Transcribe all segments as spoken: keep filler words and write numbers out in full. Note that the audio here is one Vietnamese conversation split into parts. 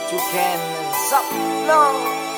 You can stop no.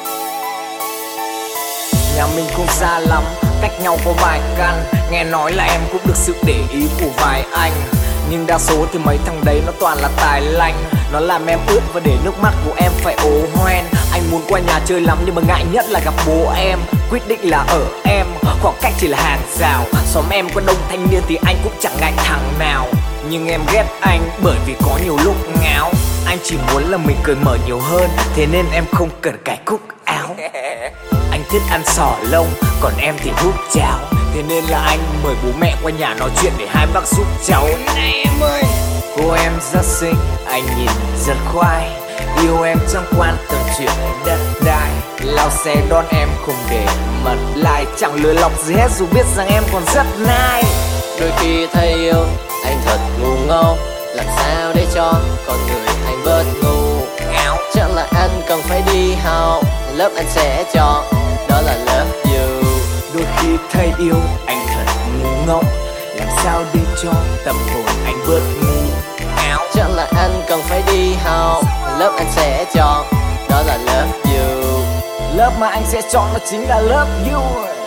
Nhà mình không xa lắm, cách nhau có vài căn. Nghe nói là em cũng được sự để ý của vài anh, nhưng đa số thì mấy thằng đấy nó toàn là tài lanh. Nó làm em ướt và để nước mắt của em phải ố hoen. Anh muốn qua nhà chơi lắm nhưng mà ngại nhất là gặp bố em. Quyết định là ở em, khoảng cách chỉ là hàng rào. Xóm em có đông thanh niên thì anh cũng chẳng ngại thằng nào. Nhưng em ghét anh bởi vì có nhiều lúc ngáo. Anh chỉ muốn là mình cười mở nhiều hơn, thế nên em không cần cài cúc áo. Anh thích ăn sò lông, còn em thì hút cháo. Thế nên là anh mời bố mẹ qua nhà nói chuyện để hai bác giúp cháu. Này em ơi, cô em rất xinh, anh nhìn rất khoai. Yêu em chẳng quan tâm chuyện đất đai. Lao xe đón em không để mật lại. Chẳng lừa lọc gì hết dù biết rằng em còn rất nai. Đôi khi thấy yêu anh thật ngu ngốc, làm sao để cho con người anh bớt ngu. Chắc là anh cần phải đi học, lớp anh sẽ chọn, đó là love you. Đôi khi thấy yêu anh thật ngu ngốc, làm sao để cho tâm hồn anh bớt ngu. Chắc là anh cần phải đi học, lớp anh sẽ chọn, đó là love you. Lớp mà anh sẽ chọn đó chính là love you.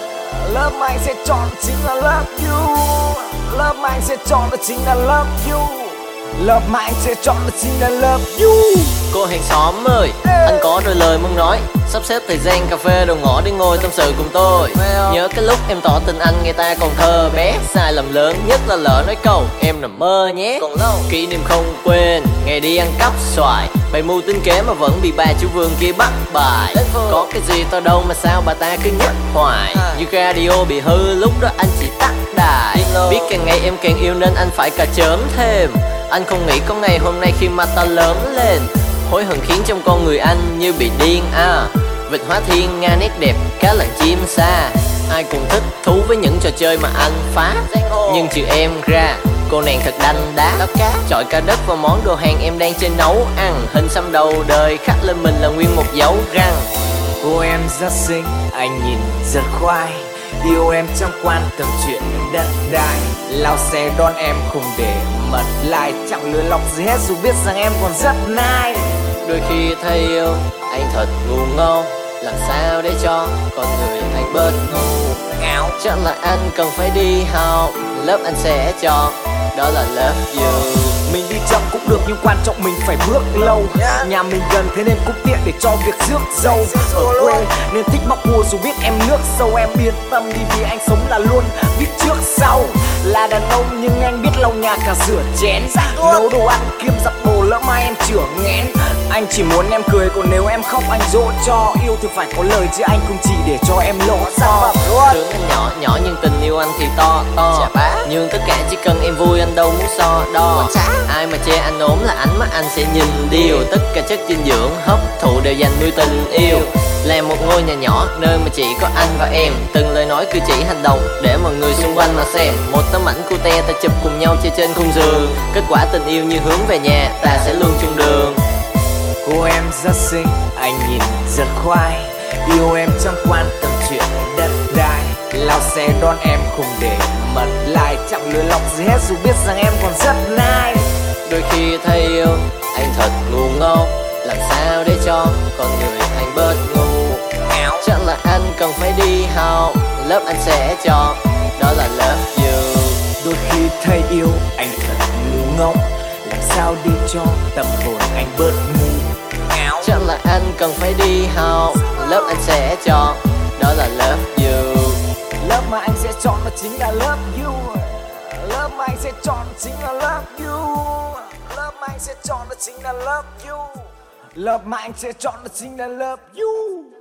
Lớp mà anh sẽ chọn chính là love you. Lớp mà anh sẽ chọn đó chính là love you. Lớp mà anh sẽ chọn đó chính là love you. Cô hàng xóm ơi, anh có đôi lời muốn nói. Sắp xếp thời gian cà phê đầu ngõ để ngồi tâm sự cùng tôi. Nhớ cái lúc em tỏ tình anh người ta còn thơ bé. Sai lầm lớn nhất là lỡ nói câu em nằm mơ nhé. Kỷ niệm không quên, ngày đi ăn cắp xoài. Bày mưu tính kế mà vẫn bị bà chủ vườn kia bắt bài. Có cái gì to đâu mà sao bà ta cứ nhắc hoài. Như radio bị hư lúc đó anh chỉ tắt đài. Biết càng ngày em càng yêu nên anh phải cà chớm thêm. Anh không nghĩ có ngày hôm nay khi mà ta lớn lên. Hối hận khiến trong con người anh như bị điên à. Vịt hóa thiên nga nét đẹp cá làng chim xa. Ai cũng thích thú với những trò chơi mà anh phá. Nhưng trừ em ra cô nàng thật đanh đá. Chọi cả đất vào món đồ hàng em đang trên nấu ăn. Hình xăm đầu đời khắc lên mình là nguyên một dấu răng. Cô em rất xinh, anh nhìn rất khoai. Yêu em chẳng quan tâm chuyện đất đai. Lao xe đón em không để mật lại. Chẳng lừa lọc gì hết dù biết rằng em còn rất nai. Đôi khi thấy yêu anh thật ngu ngốc, làm sao để cho con người anh bớt ngu. Chắc là anh cần phải đi học, lớp anh sẽ chọn, đó là love you. Mình đi chậm cũng được nhưng quan trọng mình phải bước lâu. Nhà mình gần thế nên cũng tiện để cho việc rước dâu. Ở quê nên thích móc cua dù biết em nước sâu. Em yên tâm đi vì anh sống là luôn biết trước sau. Là đàn ông nhưng anh biết lau nhà cả rửa chén. Nấu đồ ăn kiêm giặt đồ lỡ mai em chửa nghén. Anh chỉ muốn em cười còn nếu em khóc anh dỗ cho. Yêu thì phải có lời chứ anh không chỉ để cho em lộ to. Tưởng anh nhỏ nhỏ nhưng tình yêu anh thì to to. Nhưng tất cả chỉ cần em vui anh đâu muốn so đo. Ai mà chê anh ốm là ánh mắt anh sẽ nhìn điều. Tất cả chất dinh dưỡng hấp thụ đều dành nuôi tình yêu. Là một ngôi nhà nhỏ nơi mà chỉ có anh và em. Từng lời nói cử chỉ hành động để mọi người xung quanh mà xem. Một tấm ảnh cute ta chụp cùng nhau chơi trên khung giường. Kết quả tình yêu như hướng về nhà, ta sẽ luôn chung đường. Cô em rất xinh, anh nhìn rất khoai. Yêu em chẳng quan tâm chuyện đất đai. Lao xe đón em không để mật lại. Chẳng lừa lọc gì hết dù biết rằng em còn rất nai. Đôi khi thấy yêu anh thật ngu ngốc, làm sao để cho con người anh bớt ngu. Chắc là anh cần phải đi học, lớp anh sẽ chọn, đó là love you. Đôi khi thấy yêu anh thật ngu ngốc, làm sao để cho tâm hồn anh bớt ngu. Chắc là anh cần phải đi học, lớp anh sẽ chọn, đó là love you. Lớp mà anh sẽ chọn đó chính là love you. Lớp mà anh sẽ chọn chính là love you. Lớp mà anh sẽ chọn đó chính là love you. Lớp mà anh sẽ chọn đó chính là love you.